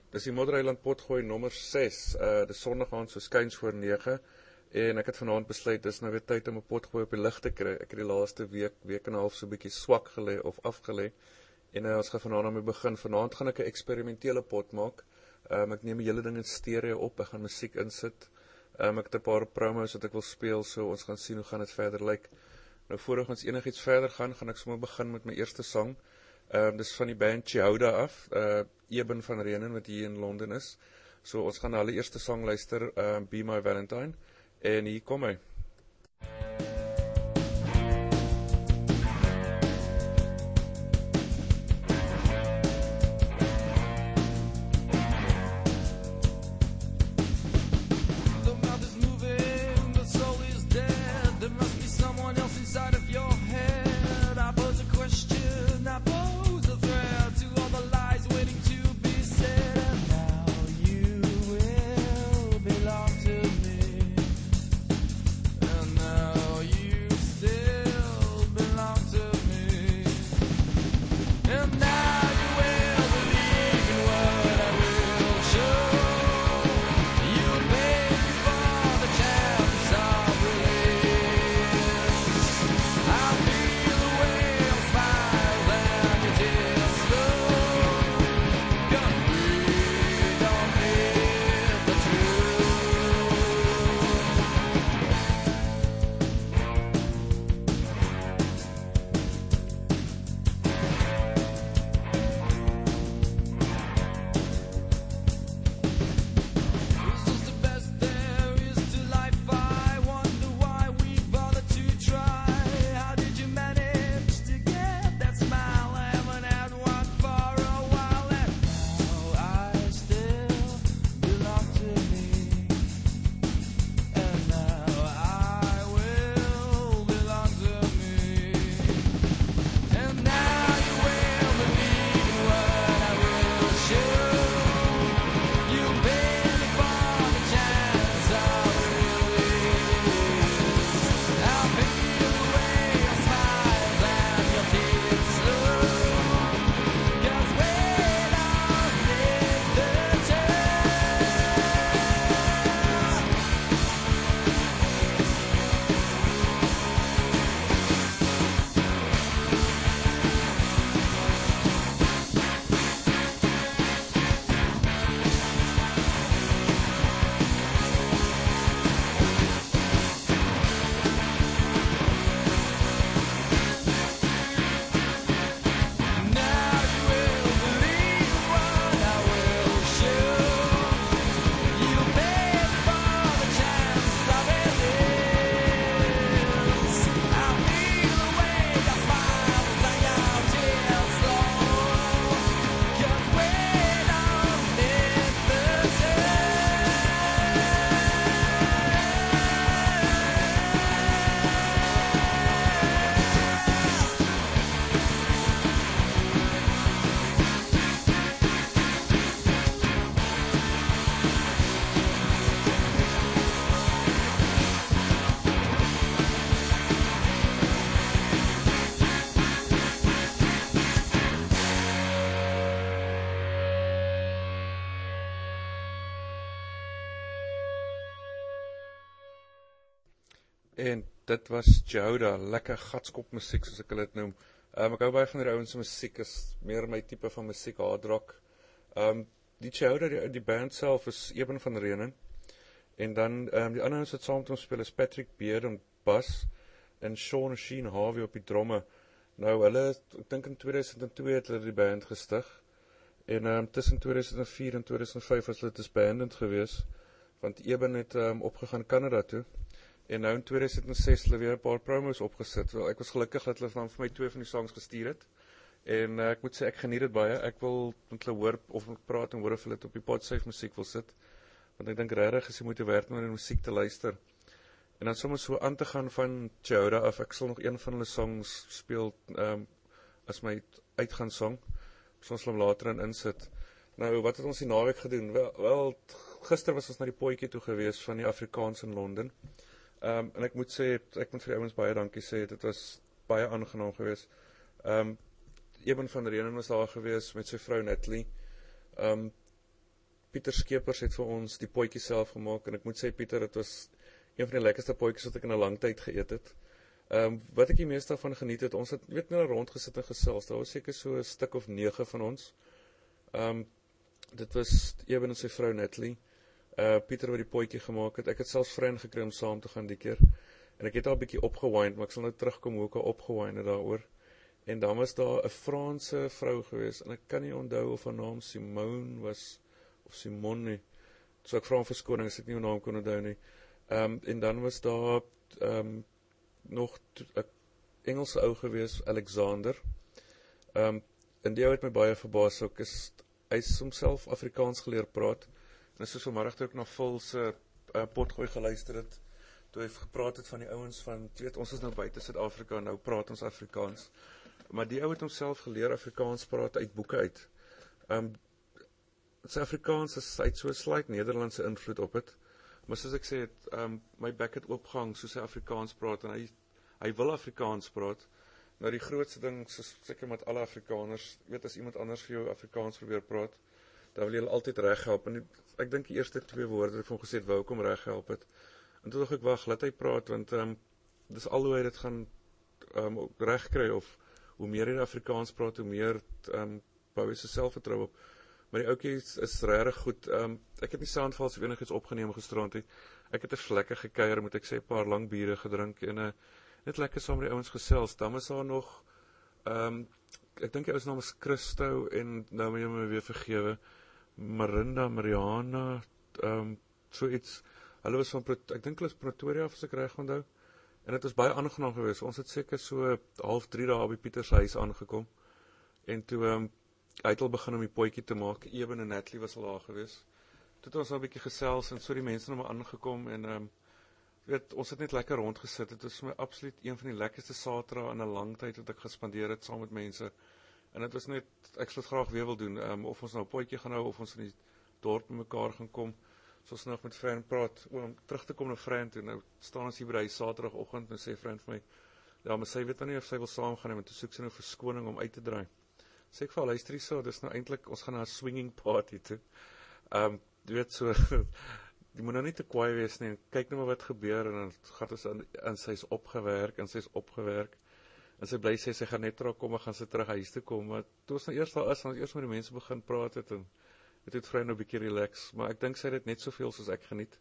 Dis die Moddereiland Potgooi nommer 6, dis Sondag aand so skuins voor 9, en ek het vanaand besluit, dis nou weer tyd om 'n potgooi op die lig te kry. Ek het die laaste week en 'n half so 'n bietjie swak gelê of afgelê, en ons gaan vanaand daarmee begin. Vanaand gaan ek 'n eksperimentele pot maak. Ek neem die hele ding in stereo op, ek gaan musiek insit. Ek het 'n paar promos wat ek wil speel, so ons gaan sien hoe gaan dit verder lyk. Nou voordat ons enigiets verder gaan ek sommer begin met my eerste sang. Dis van die band Chowda af, Eben van Renen, wat hier in Londen is. So ons gaan na hulle eerste sang luister, Be My Valentine, en hier kom hy. En dit was Chowda, lekker gatskop musiek soos ek dit noem. Ek hou baie van die ouens se musiek, is meer my tipe van musiek, hard rock. Die Chowda, die band self is Eben van Renen. En dan die ander ouens wat saam met hom speel is Patrick Beard en bas en Sean Sheen Harvey op die dromme. Nou hulle, ek dink in 2002 het hulle die band gestig. En tussen 2004 en 2005 was hulle disbanded gewees, want Eben het opgegaan Canada toe. En nou in 2006 hulle weer 'n paar promos opgesit. Wel, ek was gelukkig dat hulle vir my 2 van die songs gestuur het. En ek moet sê, ek geniet dit baie. Ek wil met hulle hoor, of ek praat en hoor of hulle dit op die Podsafe musiek wil sit. Want ek dink regtig is jy moet werd om na die musiek te luister. En dan sommer so aan te gaan van Chowda af. Ek sal nog een van hulle songs speel as my uitgaansong. Ons sal hom later in insit. Nou, wat het ons die naweek gedoen? Wel, gister was ons na die potjie toe gewees van die Afrikaans in Londen. En ek moet sê, ek moet vir die ouens baie dankie sê, dit was baie aangenaam gewees. Eben van Renen was daar gewees met sy vrou Natalie. Pieter Skeepers het vir ons die potjie self gemaak, en ek moet sê, Pieter, dit was een van die lekkerste potjies wat ek in 'n lang tyd geëet het. Wat ek die meeste daarvan geniet het, ons het net rondgesit en gesels, daar was seker so 'n stuk of 9 van ons. Dit was Eben en sy vrou Natalie, Pieter wat die potjie gemaak het, ek het selfs vriend gekry om saam te gaan die keer, en ek het al 'n bietjie opgewind, maar ek sal nou terugkom hoe ek al opgewind het daaroor. En dan was daar 'n Franse vrou gewees, en ek kan nie onthou of haar naam Simone was, of Simone nie, so ek vra om verskoning as ek nie haar naam kon onthou nie. En dan was daar nog 'n Engelse ou gewees, Alexander. En die ou het my baie verbaas, ook hy is homself Afrikaans geleer praat, en is soos vanmiddag toe ek na Phil se potgooi geluister het, toe hy gepraat het van die ouens van, jy weet, ons is nou buite Suid-Afrika, nou praat ons Afrikaans, maar die ou het homself geleer Afrikaans praat uit boeke uit. Sy Afrikaans hy het so 'n slight Nederlandse invloed op het, maar soos ek sê, my bek het oopgehang soos hy Afrikaans praat, en hy wil Afrikaans praat. Nou die grootste ding, soos seker met alle Afrikaners, weet, as iemand anders vir jou Afrikaans probeer praat, dan wil jy hulle altyd reghelp, en ek dink die eerste 2 woorde ek vir hom gesê het, wou ek hom reghelp het, en toe dink ek, wag, laat hy praat, want dis al hoe hy dit gaan regkry, of hoe meer hy Afrikaans praat, hoe meer bou hy sy selfvertroue op. Maar die ouetjie is regtig goed. Ek het nie Sandvals of enigiets opgeneem gisterand nie. Ek het 'n lekker gekuier, moet ek sê, 'n paar lang biere gedrink, en net lekker saam met die ouens gesels. Dan is daar nog, ek dink die ouens naam is Christo, en nou moet jy my weer vergewe, Mariana, so iets. Hulle was van, ek dink hulle is Pretoria, as ek reg onthou. En dit was baie aangenaam geweest. Ons het seker so 2:30 daar by Pieter se huis aangekom. En toe hy het al begin om die potjie te maak. Eben en Natalie was al daar geweest. Toe het ons nou 'n bietjie gesels, en so die mense nou maar aangekom, en weet, ons het net lekker rondgesit. Dit was vir my absoluut een van die lekkerste Saterdae in 'n lang tyd wat ek gespandeer het saam met mense. En dit was net, ek sou dit graag weer wil doen, of ons nou 'n potjie gaan hou, of ons in die dorp mekaar gaan kom. So ons nog met vriend praat, om terug te kom na vriend toe. Nou staan ons hier by die Saterdagoggend, en sê vriend vir my, ja, maar sy weet nou nie of sy wil saam gaan, en toe soek sy nou verskoning om uit te draai. Sê ek vir haar, luister hierso, dis nou eintlik, ons gaan na 'n swinging party toe. Jy weet so, jy moet nou nie te kwaai wees nie, en kyk nou maar wat gebeur, en dan gaan ons en sy's opgewerk, en sy bly sê, sy gaan net terugkom, en gaan sy terug huis toe kom, maar toe ons nou eers daar is, dan ons eers met die mense begin praat het, en het vrou nou 'n bietjie relax, maar ek dink sy het dit net soveel soos ek geniet.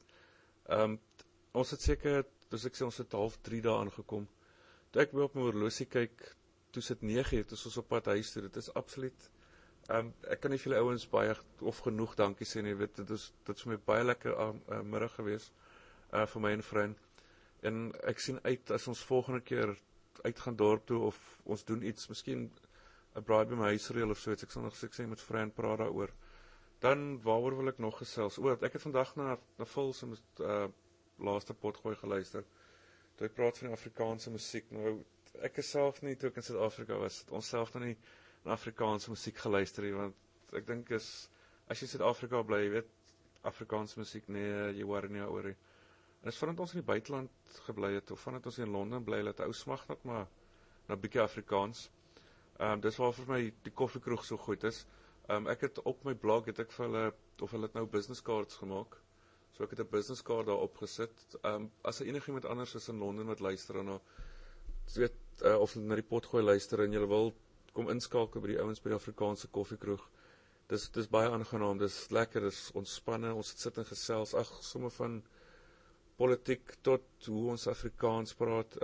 Ons het seker, dus ek sê, ons het 2:30 daar aangekom. Toe ek weer op my horlosie kyk, toe sit 9 uur, toe ons op pad huis toe, dit is absoluut, ek kan nie vir julle ouens baie of genoeg dankie sê nie, weet, dit is vir my baie lekker middag gewees, vir my en vriend, en ek sien uit, as ons volgende keer uit gaan dorp toe, of ons doen iets, miskien 'n braai by my huisreël of so, ek sal nog sê met vriend praat daaroor. Dan, waaroor wil ek nog gesels? Ek het vandag na Phil se laaste potgooi geluister, toe hy praat van die Afrikaanse musiek. Nou, ek is self nie, toe ek in Suid-Afrika was, ons self nou nie na Afrikaanse musiek geluister nie, want ek dink as jy in Suid-Afrika bly, jy weet, Afrikaanse musiek, nee, jy worry nie oor nie. En is vandat ons in die buiteland gebly het, of vandat ons in Londen bly, dat ou smag net maar na 'n bietjie Afrikaans. Dis waar vir my die koffiekroeg so goed is. Ek het op my blog, het ek vir hulle, of hulle het nou business cards gemaak, so ek het 'n business card daar opgesit. As enigiemand anders is in Londen wat luister, en weet, of na die potgooi luister, en julle wil kom inskakel by die ouens by die Afrikaanse koffiekroeg, dis baie aangenaam, dis lekker, dis ontspanne, ons sit en gesels, somme van politiek tot hoe ons Afrikaans praat,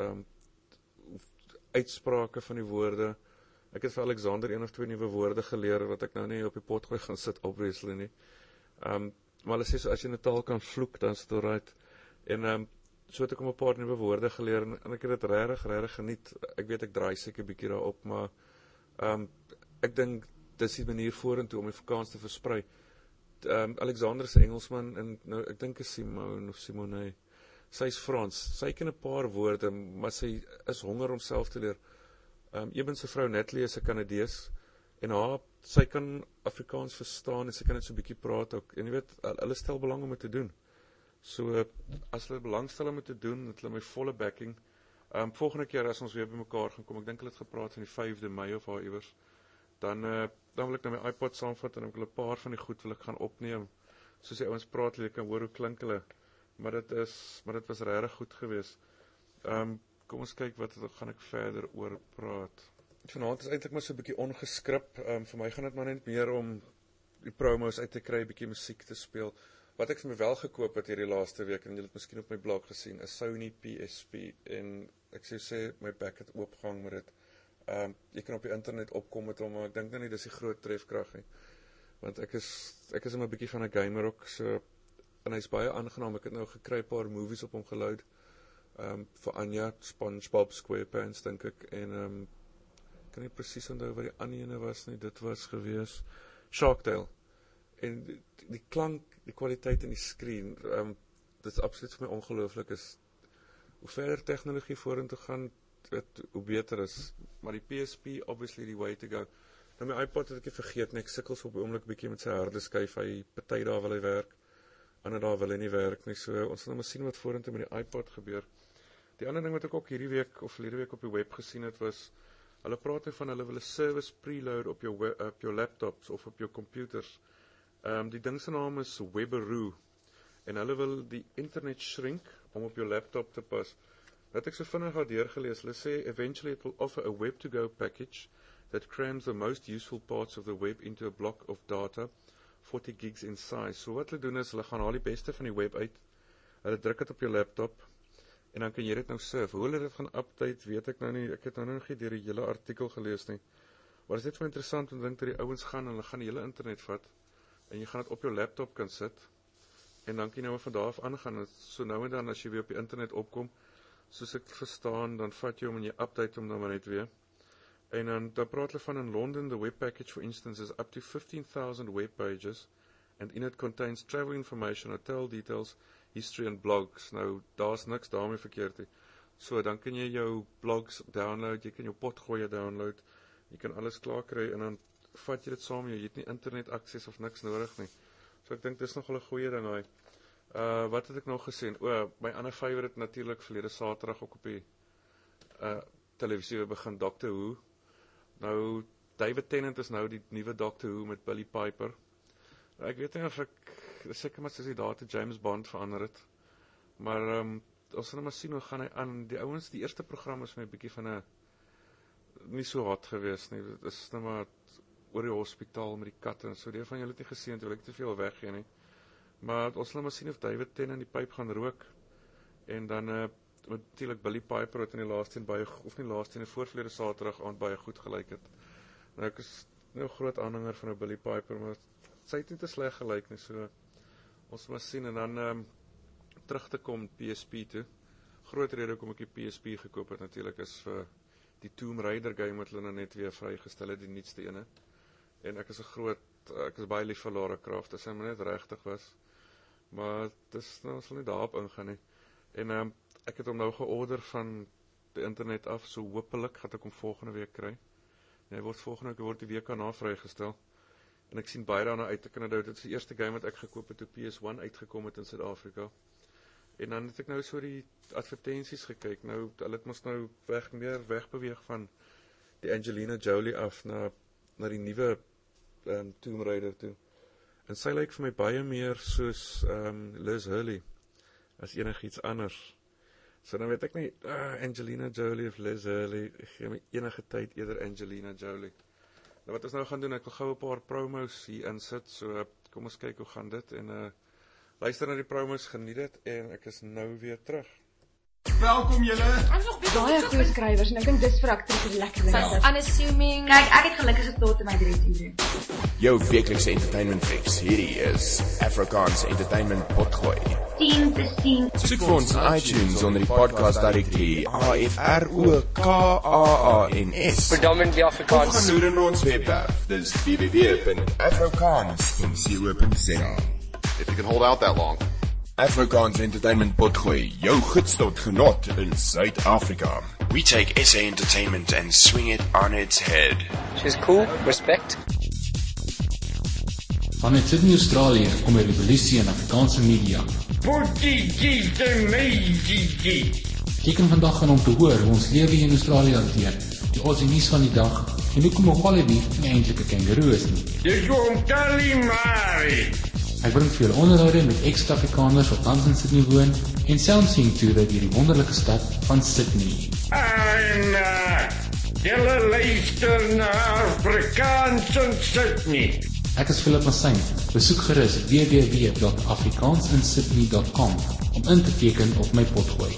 uitsprake van die woorde. Ek het vir Alexander 1 of 2 nuwe woorde geleer, wat ek nou nie op die potgooi gaan sit obviously nie. Maar hulle sê, so, as jy in 'n taal kan vloek, dan is dit alright. En so het ek 'n paar nuwe woorde geleer, en ek het dit regtig geniet. Ek weet, ek draai seker 'n bietjie daarop, maar ek dink, dis die manier vorentoe om die Afrikaans te versprei. Alexander is 'n Engelsman, en nou, ek dink is Simone, sy is Frans, sy ken 'n paar woorde, maar sy is honger om self te leer. Eben se vrou Natalie is 'n Kanadees, en sy kan Afrikaans verstaan, en sy kan dit so 'n bietjie praat ook, en jy weet, hulle stel belang om dit te doen. So, as hulle belangstel om dit te doen, het hulle my volle backing. Volgende keer as ons weer by mekaar gaan kom, ek dink hulle het gepraat van die 5de Mei of waar iewers, dan wil ek nou my iPod saamvat, en ek wil 'n paar van die goed wil ek gaan opneem, soos die ouens praat, jy kan hoor hoe klink hulle, maar dit was regtig goed geweest. Kom ons kyk wat gaan ek verder oor praat. Vanaand is eintlik maar so 'n bietjie ongeskryp, vir my gaan dit maar net meer om die promos uit te kry, 'n bietjie musiek te speel. Wat ek vir my wel gekoop het hierdie laaste week, en julle het miskien op my blog gesien, is Sony PSP, en ek sê my bek het oopgehang met dit. Jy kan op die internet opkom met hom, maar ek dink nou nie dis die groot trefkrag nie. Want ek is 'n bietjie van 'n gamer ook, so, en hy's baie aangenaam. Ek het nou gekry 'n paar movies op hom geload, vir Anja, SpongeBob SquarePants dink ek, en ek kan nie presies onthou wat die ander ene was nie, dit was gewees Shark Tale, en die klank, die kwaliteit in die skreen, dit is absoluut vir my ongelooflik, is hoe verder tegnologie vorentoe gaan, hoe beter is, maar die PSP, obviously the way to go. Nou my iPod het ek vergeet, ek sukkel so op die oomblik bietjie met sy harde skyf, party daar wil hy werk, ander daar wil hy nie werk nie, so ons gaan nou maar sien wat vorentoe met die iPod gebeur. Die ander ding wat ek ook hierdie week, of verlede week op die web gesien het, was, hulle praat van, hulle wil 'n service preload op jou laptops, of op jou computers. Die ding se naam is Webaroo, en hulle wil die internet shrink, om op jou laptop te pas. Wat ek so vinnig had deurgelees, hulle sê, eventually it will offer a web-to-go package that crams the most useful parts of the web into a block of data, 40 gigs in size. So wat hulle doen is, hulle gaan haal die beste van die web uit, hulle druk dit op jou laptop, en dan kan jy dit nou surf. Hoe hulle dit gaan update, weet ek nou nie, ek het nou nog nie deur die hele artikel gelees nie. Maar is dit vir interessant, om te dink dat die ouens gaan, en hulle gaan die hele internet vat, en jy gaan dit op jou laptop kan sit, en dan kan jy nou van daar af aangaan, so nou en dan, as jy weer op die internet opkom, soos ek verstaan, dan vat jy hom en jy update hom dan maar net weer. En dan praat hulle van in London, the web package for instance is up to 15,000 web pages, and in it contains travel information, hotel details, history and blogs. Nou, daar's niks daarmee verkeerd nie. So, dan kan jy jou blogs download, jy kan jou potgoeie download, jy kan alles klaar kry, en dan vat jy dit saam, jy het nie internet access of niks nodig nie. So, ek dink, dis nogal 'n goeie ding, hy. Wat het ek nog gesien? My ander favorite natuurlik, verlede Saterdag ook op die televisie begin, Doctor Who. Nou, David Tennant is nou die nuwe Doctor Who met Billie Piper. Ek weet nie of ek, seker maar soos die date James Bond verander het, maar ons gaan nou maar sien hoe gaan hy aan. Die ouens, die eerste program is my 'n bietjie van nie so hot geweest nie, dit is nou maar oor die hospitaal met die katte en so, die van julle het nie gesien, wil ek te veel weggee nie. Maar ons gaan maar sien of David Tennant die pyp gaan rook, en dan natuurlijk Billie Piper het in die laaste en baie, of nie laaste en die voorverlede Saterdag aand baie goed gelyk het. Nou ek is nou groot aanhanger van Billie Piper, maar sy het nie te sleg gelyk nie, so ons maar sien, en dan terug te kom PSP toe. Groot rede kom ek die PSP gekoop het natuurlijk is vir die Tomb Raider game wat hulle nou net weer vrygestel het, die nuutste ene. En ek is baie lief vir Lara Croft, as hy maar net regtig was. Maar dis nou, ons sal nie daarop ingaan nie. En ek het hom nou georder van die internet af, so hopelik gaan ek hom volgende week kry. En hy word die week daarna vrygestel. En ek sien baie daarna uit, ek kan onthou, dit is die eerste game wat ek gekoop het toe PS1 uitgekom het in Suid-Afrika. En dan het ek nou so die advertensies gekyk, nou, hulle het ons nou meer wegbeweeg van die Angelina Jolie af na die nuwe Tomb Raider toe. En sy lyk vir my baie meer soos Liz Hurley, as enigiets anders. So dan weet ek nie, Angelina Jolie of Liz Hurley, ek gee my enige tyd eerder Angelina Jolie. Nou wat ons nou gaan doen, ek wil gou 'n paar promos hier insit, so kom ons kyk hoe gaan dit, en luister na die promos, geniet dit, en ek is nou weer terug. Welkom julle. Baie goeie skrywers, en ek dink dis vir akteurs lekker. Sy's unassuming. Kyk, ek het geluk as ek tot in my 3 uur. Jou weeklikse entertainment fix. Hierdie is Afrikaans Entertainment Potgooi. 10 te 10. Soek vir ons in iTunes onder die podcast directory AFROKAANS. Predominantly Afrikaans. Of gaan loer in ons webwerf. Dis www.afrikaans.co.za. If you can hold out that long. Afrikaans Entertainment Potgooi, jou gids tot genot in Suid-Afrika. We take SA Entertainment and swing it on its head. She's cool, respect. Vanuit Sydney, Australië, kom 'n revolusie in Afrikaanse media. Teken vandag gaan om te hoor hoe ons lewe in Australië hanteer, die Aussie nuus van die dag, en hoekom 'n wallaby nie eintlik 'n kangaroo is nie. Dis om Kalimari. Ek bring vir julle onderhoude met ex-Afrikaners wat tans in Sydney woon en sightseeing toere deur die wonderlike stad van Sydney. En julle luister na Afrikaans in Sydney. Ek is Philip Massyn. Besoek gerus www.afrikaansinsydney.com om in te teken op my potgooi.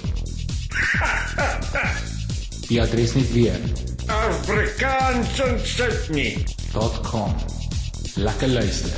Die adres net weer. Afrikaans in Sydney. .com. Lekker luister.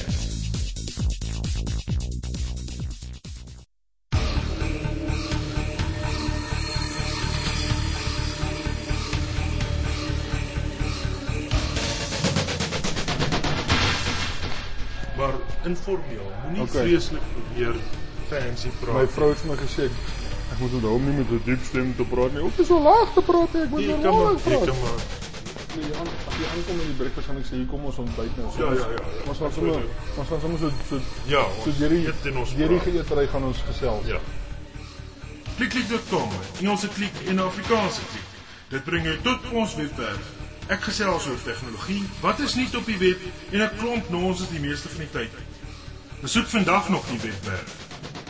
Maar informeel, moenie vreeslik probeer fancy praat. My vrou het my gesê ek moet onthou om nie met 'n diep stem te praat nie. Of so laag te praat nie, ek moet normaal praat. As jy aankom in die breakfast gaan ek sê hier kom ons ontbyt nou. Ja. Ons gaan sommer so hierdie geëetery gaan ons gesels. Ja. Klik.com, Engelse klik en Afrikaanse klik. Dit bring jou tot ons webwerf. Ek gesels oor tegnologie, wat is nuut op die web en 'n klomp nonsens die meeste van die tyd. Besoek vandag nog die webwerf.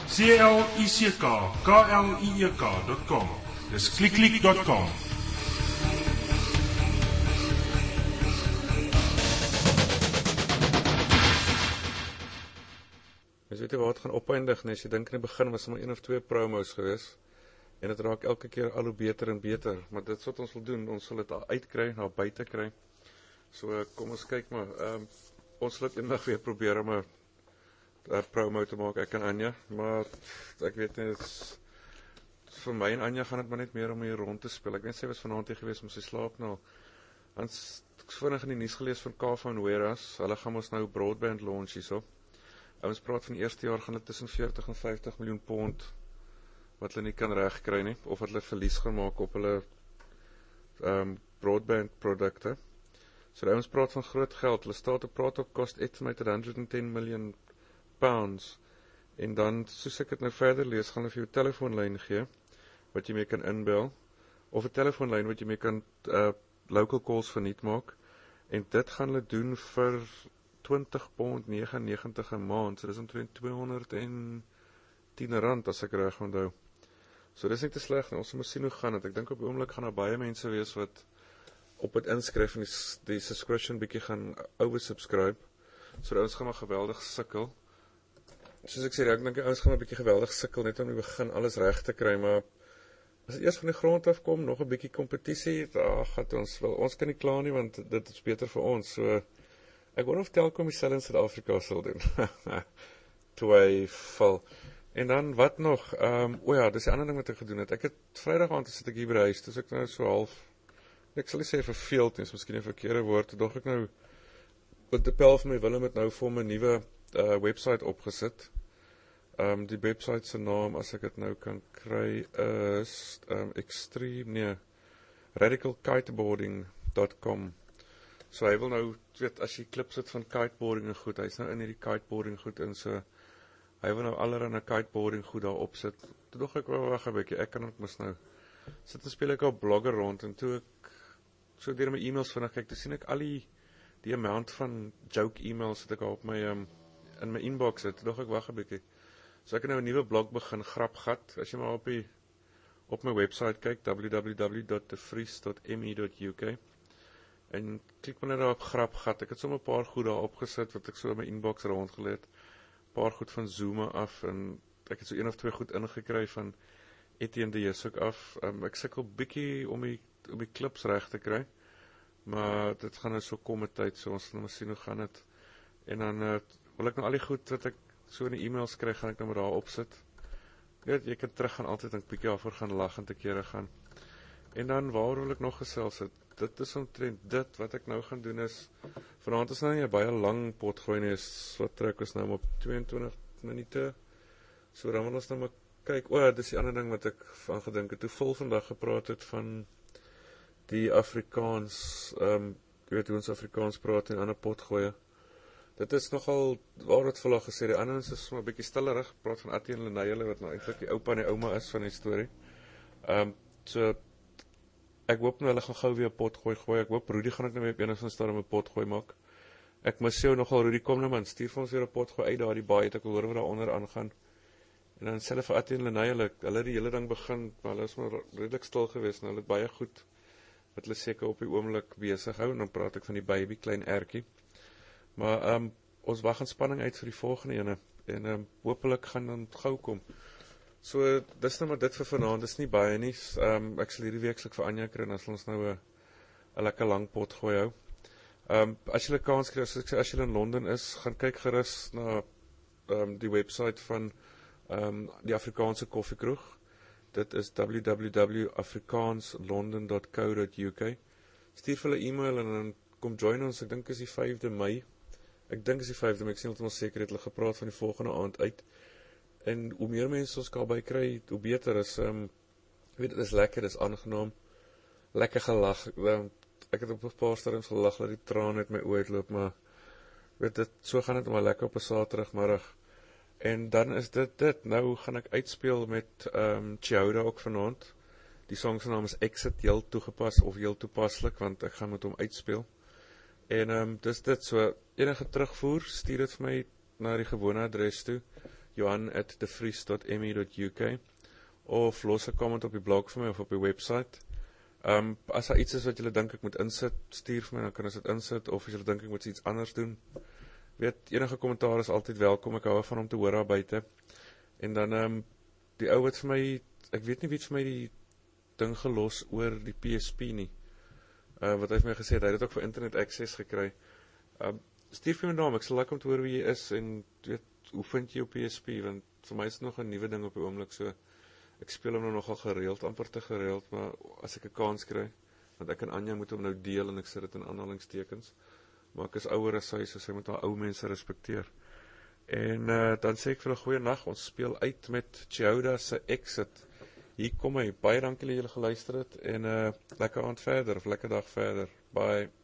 klik.com. Dis klik.com. Mens weet jy wat gaan opeindig, as jy dink in die begin was er maar 1 of 2 promos gewees. En dit raak elke keer al hoe beter en beter. Maar dit is wat ons wil doen, ons wil dit uitkry, na buite kry. So kom ons kyk maar, ons wil dit eendag weer probeer om 'n promo te maak, ek en Anja. Maar ek weet nie, vir my en Anja gaan dit maar net meer om hier rond te speel. Ek weet sy was vanaand hier gewees om sy slaap nou. Ons het vinnig in die nuus gelees van Kava en Weras. Hulle gaan ons nou broadband launch hierso. Ons praat van die eerste jaar gaan dit tussen 40 en 50 miljoen pond wat hulle nie kan regkry nie, of wat hulle verlies gaan maak op hulle broadband produkte. So die ouens praat van groot geld. Hulle staat te praat op cost estimated £110 million. En dan, soos ek het nou verder lees, gaan hulle vir jou telefoonlyn gee, wat jy mee kan inbel, of 'n telefoonlyn wat jy mee kan local calls verniet maak, en dit gaan hulle doen vir £20.99 'n maand, so dis omtrent R210 as ek reg onthou. So dis nie te sleg nie, ons moet sien hoe gaan het. Ek dink op die oomblik gaan daar baie mense wees wat op het inskryf en die subscription bietjie gaan oversubscribe, so die ouens gaan maar geweldig sukkel. Soos ek sê, ek dink die ouens gaan maar bietjie geweldig sukkel, net om die begin alles reg te kry, maar as dit eers van die grond af kom, nog 'n bietjie kompetisie, ons kan nie kla nie, want dit is beter vir ons, so ek wonder of Telkom dieselfde in Suid-Afrika sal doen. Twyfel. En dan, wat nog? Dis die ander ding wat ek gedoen het. Ek het Vrydag aand sit ek hier by die huis, dus ek nou so half, ek sal nie sê verveeld nie, is miskien 'n verkeerde woord, toe dog ek nou, wat die pel van my Willem het nou vir my nuwe website opgesit. Die website se naam, as ek dit nou kan kry, is radicalkiteboarding.com. So hy wil nou, weet, as jy klips het van kiteboarding en goed, hy is nou in hierdie kiteboarding goed in, so hy wil nou allerhande kiteboarding goed daar opsit. Toe dog ek, wag 'n bietjie, ek kan ook mis nou, sit en speel ek al blogger rond, en toe ek, so deur my e-mails vinnig kyk, toe sien ek al die amount van joke e-mails wat ek al op my, in my inbox het, toe dog ek, wag 'n bietjie. So ek het nou 'n nuwe blog begin, Grapgat, as jy maar op my website kyk, www.devries.me.uk, en klik maar net daar op Grapgat. Ek het sommer 'n paar goed daar opgesit, wat ek so in my inbox rondgeleed, 'n paar goed van Zoom af, en ek het so 1 of 2 goed ingekry van Etienne de Jesuk af. Ek sukkel bietjie om die klips reg te kry, maar dit gaan nou so kom met tyd, so ons gaan nou sien hoe gaan het. En dan wil ek nou al die goed wat ek so in die e-mails kry, gaan ek nou maar daar opsit. Jy kan terug gaan altyd en bietjie daarvoor gaan lag en te kere gaan. En dan, waar wil ek nog gesels het? Dit is omtrent dit, wat ek nou gaan doen is, vanaand is nou nie 'n baie lang potgooi nie, wat trek ons nou op 22 minute, so dan wil ons nou maar kyk, dit is die ander ding wat ek van gedink het, toe vol vandag gepraat het van die Afrikaans, jy weet hoe ons Afrikaans praat en ander potgoeie. Dit is nogal, waar het volg gesê, die ander is maar 'n bietjie stillerig, praat van Attie en Lenaille, wat nou eintlik die oupa en die ouma is van die storie. So, ek hoop nou hulle gaan gou weer 'n potgooi gooi, ek hoop Rudy gaan ek nou weer op enigstens daar om 'n potgooi maak. Ek mis jou nogal, Rudy, kom nou man, stuur vir ons weer 'n pot gooi uit daar die baie, ek wil hoor wat daar onder aangaan. En dan self vir Attie en Lenay, hulle die hele ding begin, maar hulle is maar redelik stil geweest, en hulle het baie goed, wat hulle seker op die oomblik besig hou, en dan praat ek van die baby, klein Ertjie. Maar ons wag in spanning uit vir die volgende ene, en hopelik gaan dan gou kom. So, dis nou maar dit vir vanaand, dis nie baie nie, ek sal hierdie weeklik vir Anja kry, en dan sal ons nou 'n lekker lang pot gooi hou. As jy 'n kans kry, as ek sê, as jy in Londen is, gaan kyk gerus na die website van die Afrikaanse koffiekroeg. Dit is www.afrikaanslondon.co.uk. Stuur vir hulle e-mail en dan kom join ons, ek dink is die 5de Mei. Ek dink is die 5de Mei, ek sien heeltemal seker, het hulle gepraat van die volgende aand uit. En hoe meer mense ons kan bykry, hoe beter is, weet, dit is lekker, dit is aangenaam, lekker gelag, ek het op 'n paar stadiums gelag, dat die traan uit my oë uitloop, maar weet dit, so gaan dit maar lekker op 'n Saterdagmiddag. En dan is dit, nou gaan ek uitspeel met Chowda ook vanaand. Die song se naam is Exit, heel toegepas of heel toepaslik, want ek gaan met hom uitspeel. En dis dit, so enige terugvoer, stuur dit vir my na die gewone adres toe, johan@devries.me.uk, of los 'n comment op die blog vir my of op die website. As daar iets is wat julle dink ek moet insit, stuur vir my, dan kan ons dit insit, of as julle dink ek moet iets anders doen, weet, enige kommentaar is altyd welkom, ek hou van om te hoor daar buite. En dan, die ou wat vir my, ek weet nie wie het vir my die ding gelos oor die PSP nie, wat hy vir my gesê het, hy het ook vir internet access gekry. Stuur vir my naam, ek sal like om te hoor wie jy is, en weet, hoe vind jy jou PSP, want vir my is het nog 'n nuwe ding op die oomblik, so ek speel hom nou nogal gereeld, amper te gereeld, maar as ek 'n kans kry, want ek en Anja moet hom nou deel, en ek sit dit in aanhalingstekens, maar ek is ouer as sy, so sy moet haar ou mense respekteer. En dan sê ek vir 'n goeie nag, ons speel uit met Chowda se Exit. Hier kom hy, baie dankie dat julle geluister het, en lekker aand verder, of lekker dag verder, bye.